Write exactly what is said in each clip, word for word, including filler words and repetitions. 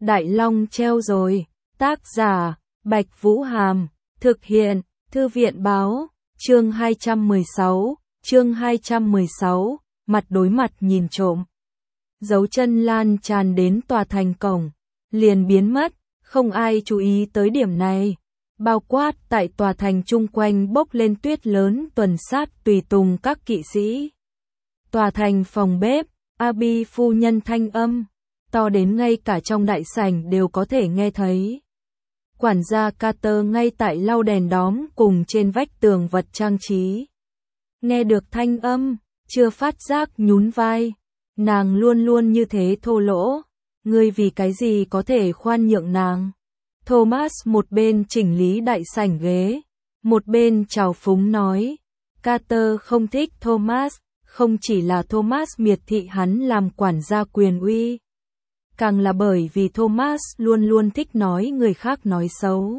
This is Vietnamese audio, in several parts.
Đại Long treo rồi. Tác giả, Bạch Vũ Hàm. Thực hiện, Thư viện Báo. Chương hai trăm mười sáu. Chương hai trăm mười sáu. Mặt đối mặt nhìn trộm. Dấu chân lan tràn đến tòa thành cổng, liền biến mất, không ai chú ý tới điểm này. Bao quát tại tòa thành chung quanh bốc lên tuyết lớn tuần sát tùy tùng các kỵ sĩ. Tòa thành phòng bếp, Abi phu nhân thanh âm, to đến ngay cả trong đại sảnh đều có thể nghe thấy. Quản gia Carter ngay tại lau đèn đóm cùng trên vách tường vật trang trí. Nghe được thanh âm, chưa phát giác nhún vai. Nàng luôn luôn như thế thô lỗ, ngươi vì cái gì có thể khoan nhượng nàng. Thomas một bên chỉnh lý đại sảnh ghế, một bên trào phúng nói. Carter không thích Thomas, không chỉ là Thomas miệt thị hắn làm quản gia quyền uy, càng là bởi vì Thomas luôn luôn thích nói người khác nói xấu.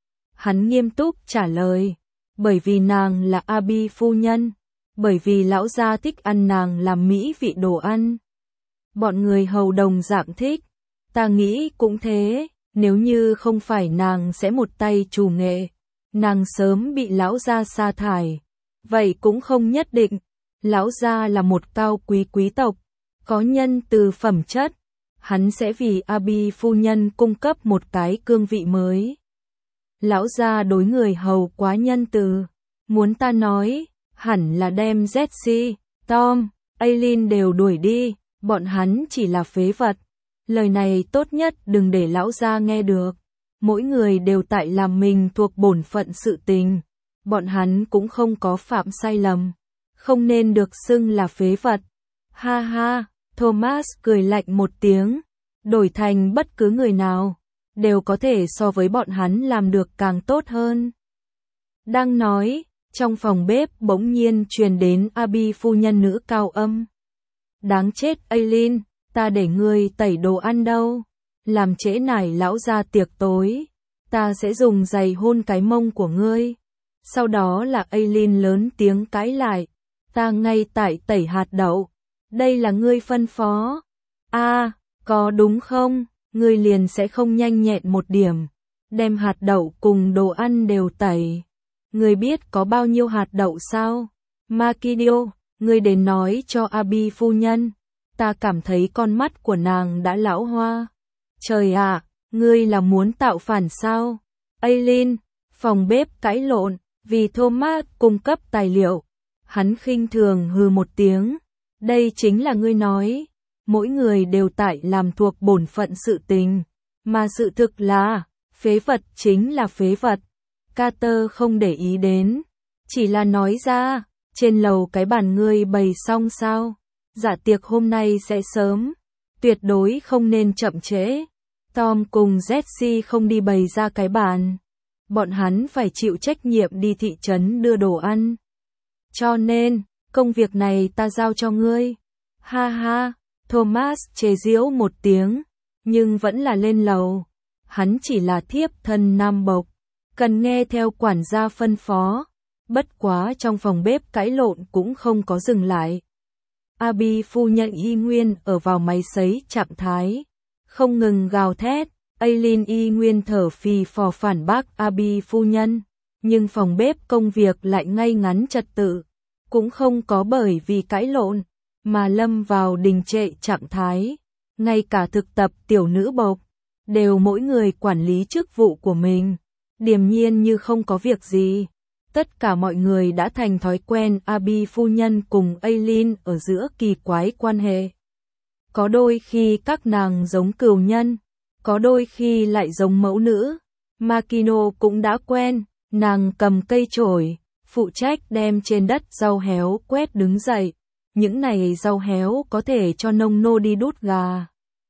Hắn nghiêm túc trả lời, bởi vì nàng là Abi phu nhân, bởi vì lão gia thích ăn nàng làm mỹ vị đồ ăn. Bọn người hầu đồng dạng thích, ta nghĩ cũng thế, nếu như không phải nàng sẽ một tay chủ nghệ, nàng sớm bị lão gia sa thải. Vậy cũng không nhất định, lão gia là một cao quý quý tộc, có nhân từ phẩm chất, hắn sẽ vì Abi phu nhân cung cấp một cái cương vị mới. Lão gia đối người hầu quá nhân từ, muốn ta nói, hẳn là đem Jesse, Tom, Aileen đều đuổi đi, bọn hắn chỉ là phế vật. Lời này tốt nhất đừng để lão gia nghe được. Mỗi người đều tại làm mình thuộc bổn phận sự tình. Bọn hắn cũng không có phạm sai lầm, không nên được xưng là phế vật. Ha ha, Thomas cười lạnh một tiếng, đổi thành bất cứ người nào, đều có thể so với bọn hắn làm được càng tốt hơn. Đang nói, trong phòng bếp bỗng nhiên truyền đến Abi phu nhân nữ cao âm. Đáng chết Aileen, ta để ngươi tẩy đồ ăn đâu, làm trễ nải lão gia tiệc tối, ta sẽ dùng giày hôn cái mông của ngươi. Sau đó là Aileen lớn tiếng cãi lại, ta ngay tại tẩy hạt đậu, đây là ngươi phân phó. A, à, có đúng không, ngươi liền sẽ không nhanh nhẹn một điểm, đem hạt đậu cùng đồ ăn đều tẩy. Ngươi biết có bao nhiêu hạt đậu sao? Makidio, ngươi đến nói cho Abi phu nhân, ta cảm thấy con mắt của nàng đã lão hoa. Trời ạ, à, ngươi là muốn tạo phản sao? Aileen, phòng bếp cãi lộn, vì Thomas cung cấp tài liệu. Hắn khinh thường hừ một tiếng, đây chính là ngươi nói, mỗi người đều tại làm thuộc bổn phận sự tình, mà sự thực là, phế vật chính là phế vật. Carter không để ý đến, chỉ là nói ra, trên lầu cái bàn ngươi bày xong sao? Dạ tiệc hôm nay sẽ sớm, tuyệt đối không nên chậm trễ. Tom cùng Jesse không đi bày ra cái bàn, bọn hắn phải chịu trách nhiệm đi thị trấn đưa đồ ăn. Cho nên, công việc này ta giao cho ngươi. Ha ha, Thomas chế giễu một tiếng, nhưng vẫn là lên lầu. Hắn chỉ là thiếp thân nam bộc, cần nghe theo quản gia phân phó. Bất quá trong phòng bếp cãi lộn cũng không có dừng lại. Abi phu nhân y nguyên ở vào máy sấy trạng thái, không ngừng gào thét. Aileen y nguyên thở phì phò phản bác Abi phu nhân, nhưng phòng bếp công việc lại ngay ngắn trật tự, cũng không có bởi vì cãi lộn mà lâm vào đình trệ trạng thái. Ngay cả thực tập tiểu nữ bộc đều mỗi người quản lý chức vụ của mình, điềm nhiên như không có việc gì. Tất cả mọi người đã thành thói quen Abi phu nhân cùng Aileen ở giữa kỳ quái quan hệ. Có đôi khi các nàng giống cừu nhân, có đôi khi lại giống mẫu nữ. Makino cũng đã quen, nàng cầm cây chổi, phụ trách đem trên đất rau héo quét đứng dậy. Những này rau héo có thể cho nông nô đi đút gà.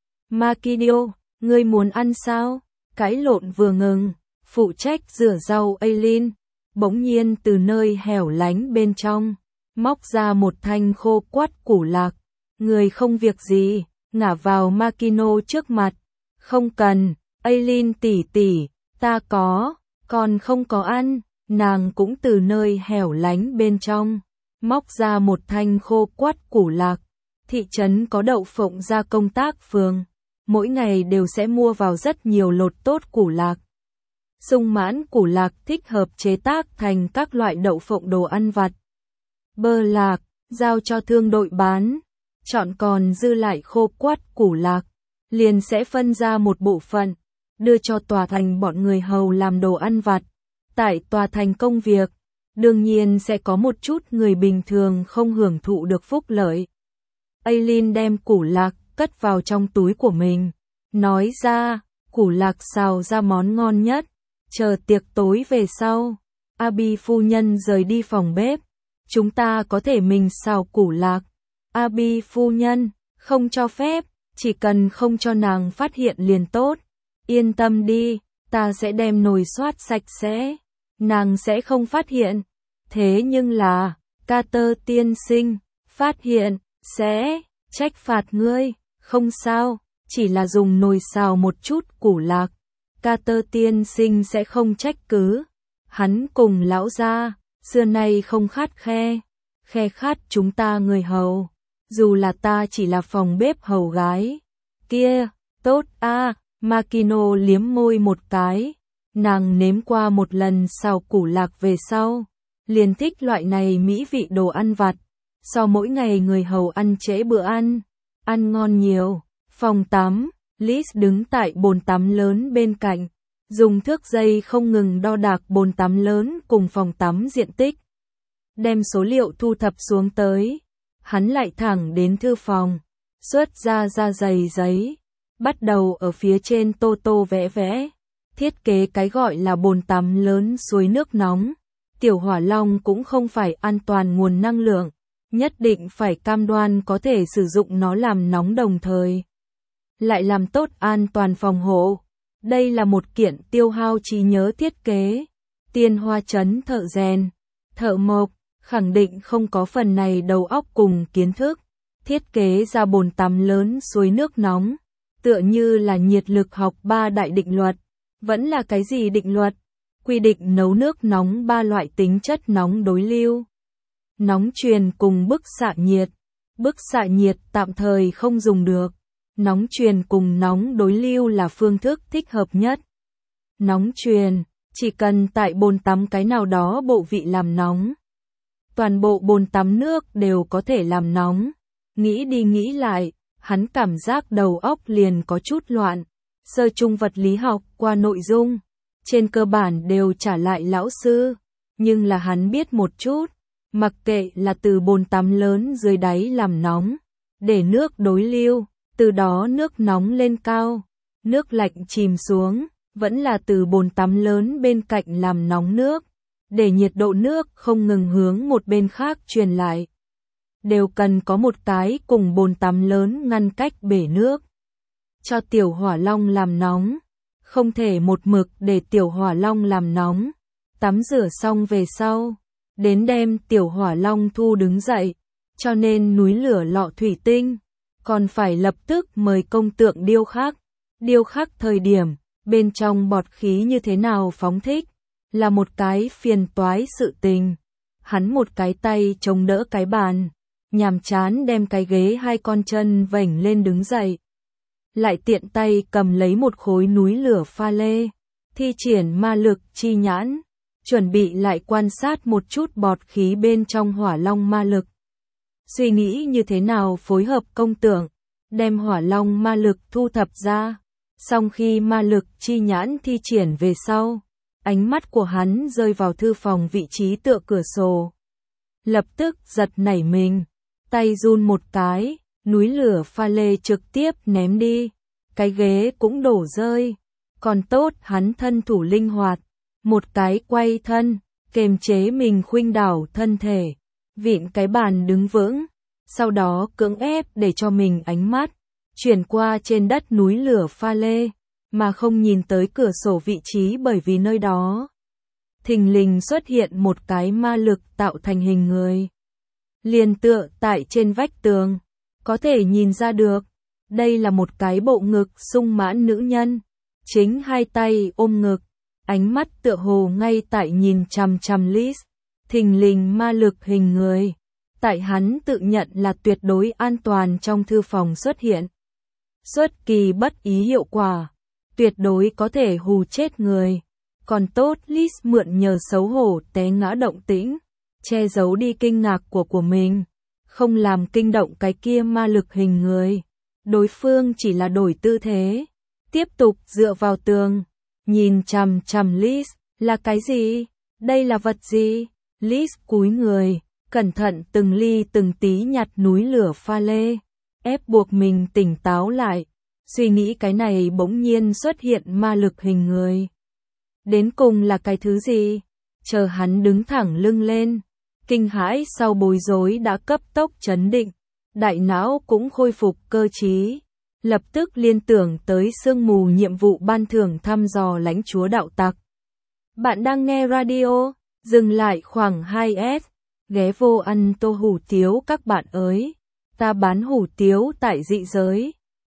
Makino, ngươi muốn ăn sao? Cãi lộn vừa ngừng, phụ trách rửa rau Aileen bỗng nhiên từ nơi hẻo lánh bên trong móc ra một thanh khô quắt củ lạc. Người không việc gì, ngả vào Makino trước mặt. Không cần, Aileen tỷ tỷ, ta có, còn không có ăn. Nàng cũng từ nơi hẻo lánh bên trong móc ra một thanh khô quắt củ lạc. Thị trấn có đậu phộng ra công tác phường, mỗi ngày đều sẽ mua vào rất nhiều lột tốt củ lạc. Sung mãn củ lạc thích hợp chế tác thành các loại đậu phộng đồ ăn vặt. Bơ lạc, giao cho thương đội bán. Chọn còn dư lại khô quắt củ lạc, liền sẽ phân ra một bộ phận, đưa cho tòa thành bọn người hầu làm đồ ăn vặt. Tại tòa thành công việc, đương nhiên sẽ có một chút người bình thường không hưởng thụ được phúc lợi. Aileen đem củ lạc cất vào trong túi của mình, nói ra, củ lạc xào ra món ngon nhất, chờ tiệc tối về sau. Abby phu nhân rời đi phòng bếp, chúng ta có thể mình xào củ lạc. Abby phu nhân, không cho phép, chỉ cần không cho nàng phát hiện liền tốt. Yên tâm đi, ta sẽ đem nồi xoát sạch sẽ, nàng sẽ không phát hiện. Thế nhưng là, Carter tiên sinh, phát hiện, sẽ trách phạt ngươi. Không sao, chỉ là dùng nồi xào một chút củ lạc. Carter tiên sinh sẽ không trách cứ. Hắn cùng lão gia, xưa nay không khắt khe, khe khát chúng ta người hầu. Dù là ta chỉ là phòng bếp hầu gái. Kia, tốt a, à, Makino liếm môi một cái. Nàng nếm qua một lần xào củ lạc về sau, liền thích loại này mỹ vị đồ ăn vặt. So mỗi ngày người hầu ăn trễ bữa ăn, ăn ngon nhiều. Phòng tắm, Liz đứng tại bồn tắm lớn bên cạnh, dùng thước dây không ngừng đo đạc bồn tắm lớn cùng phòng tắm diện tích. Đem số liệu thu thập xuống tới, hắn lại thẳng đến thư phòng, xuất ra da dày giấy, bắt đầu ở phía trên tô tô vẽ vẽ, thiết kế cái gọi là bồn tắm lớn suối nước nóng. Tiểu hỏa long cũng không phải an toàn nguồn năng lượng, nhất định phải cam đoan có thể sử dụng nó làm nóng đồng thời lại làm tốt an toàn phòng hộ. Đây là một kiện tiêu hao trí nhớ thiết kế. Tiên Hoa Trấn thợ rèn, thợ mộc, khẳng định không có phần này đầu óc cùng kiến thức. Thiết kế ra bồn tắm lớn suối nước nóng, tựa như là nhiệt lực học ba đại định luật. Vẫn là cái gì định luật? Quy định nấu nước nóng ba loại tính chất nóng đối lưu. Nóng truyền cùng bức xạ nhiệt. Bức xạ nhiệt tạm thời không dùng được. Nóng truyền cùng nóng đối lưu là phương thức thích hợp nhất. Nóng truyền, chỉ cần tại bồn tắm cái nào đó bộ vị làm nóng. Toàn bộ bồn tắm nước đều có thể làm nóng. Nghĩ đi nghĩ lại, hắn cảm giác đầu óc liền có chút loạn. Sơ trung vật lý học qua nội dung, trên cơ bản đều trả lại lão sư. Nhưng là hắn biết một chút, mặc kệ là từ bồn tắm lớn dưới đáy làm nóng, để nước đối lưu, từ đó nước nóng lên cao, nước lạnh chìm xuống, vẫn là từ bồn tắm lớn bên cạnh làm nóng nước, để nhiệt độ nước không ngừng hướng một bên khác truyền lại. Đều cần có một cái cùng bồn tắm lớn ngăn cách bể nước. Cho tiểu hỏa long làm nóng, không thể một mực để tiểu hỏa long làm nóng. Tắm rửa xong về sau, đến đem tiểu hỏa long thu đứng dậy, cho nên núi lửa lọ thủy tinh, còn phải lập tức mời công tượng điêu khắc. Điêu khắc thời điểm, bên trong bọt khí như thế nào phóng thích, là một cái phiền toái sự tình. Hắn một cái tay chống đỡ cái bàn, nhàm chán đem cái ghế hai con chân vểnh lên đứng dậy. Lại tiện tay cầm lấy một khối núi lửa pha lê, thi triển ma lực chi nhãn, chuẩn bị lại quan sát một chút bọt khí bên trong hỏa long ma lực. Suy nghĩ như thế nào phối hợp công tượng, đem hỏa long ma lực thu thập ra. Xong khi ma lực chi nhãn thi triển về sau, ánh mắt của hắn rơi vào thư phòng vị trí tựa cửa sổ. Lập tức giật nảy mình, tay run một cái, núi lửa pha lê trực tiếp ném đi, cái ghế cũng đổ rơi. Còn tốt hắn thân thủ linh hoạt, một cái quay thân, kềm chế mình khuynh đảo thân thể, vịn cái bàn đứng vững, sau đó cưỡng ép để cho mình ánh mắt chuyển qua trên đất núi lửa pha lê, mà không nhìn tới cửa sổ vị trí, bởi vì nơi đó thình lình xuất hiện một cái ma lực tạo thành hình người. Liền tựa tại trên vách tường, có thể nhìn ra được, đây là một cái bộ ngực sung mãn nữ nhân, chính hai tay ôm ngực, ánh mắt tựa hồ ngay tại nhìn chằm chằm Liz. Thình lình ma lực hình người, tại hắn tự nhận là tuyệt đối an toàn trong thư phòng xuất hiện. xuất kỳ bất ý hiệu quả, tuyệt đối có thể hù chết người. Còn tốt Liz mượn nhờ xấu hổ té ngã động tĩnh, che giấu đi kinh ngạc của của mình, không làm kinh động cái kia ma lực hình người. Đối phương chỉ là đổi tư thế, tiếp tục dựa vào tường, nhìn chằm chằm Liz. Là cái gì? Đây là vật gì? Liz cúi người, cẩn thận từng ly từng tí nhặt núi lửa pha lê, ép buộc mình tỉnh táo lại. Suy nghĩ cái này bỗng nhiên xuất hiện ma lực hình người. Đến cùng là cái thứ gì? Chờ hắn đứng thẳng lưng lên, kinh hãi sau bối rối đã cấp tốc chấn định, đại não cũng khôi phục cơ trí, lập tức liên tưởng tới sương mù nhiệm vụ ban thưởng thăm dò lãnh chúa đạo tặc. Bạn đang nghe radio, dừng lại khoảng hai S, ghé vô ăn tô hủ tiếu các bạn ơi, ta bán hủ tiếu tại dị giới.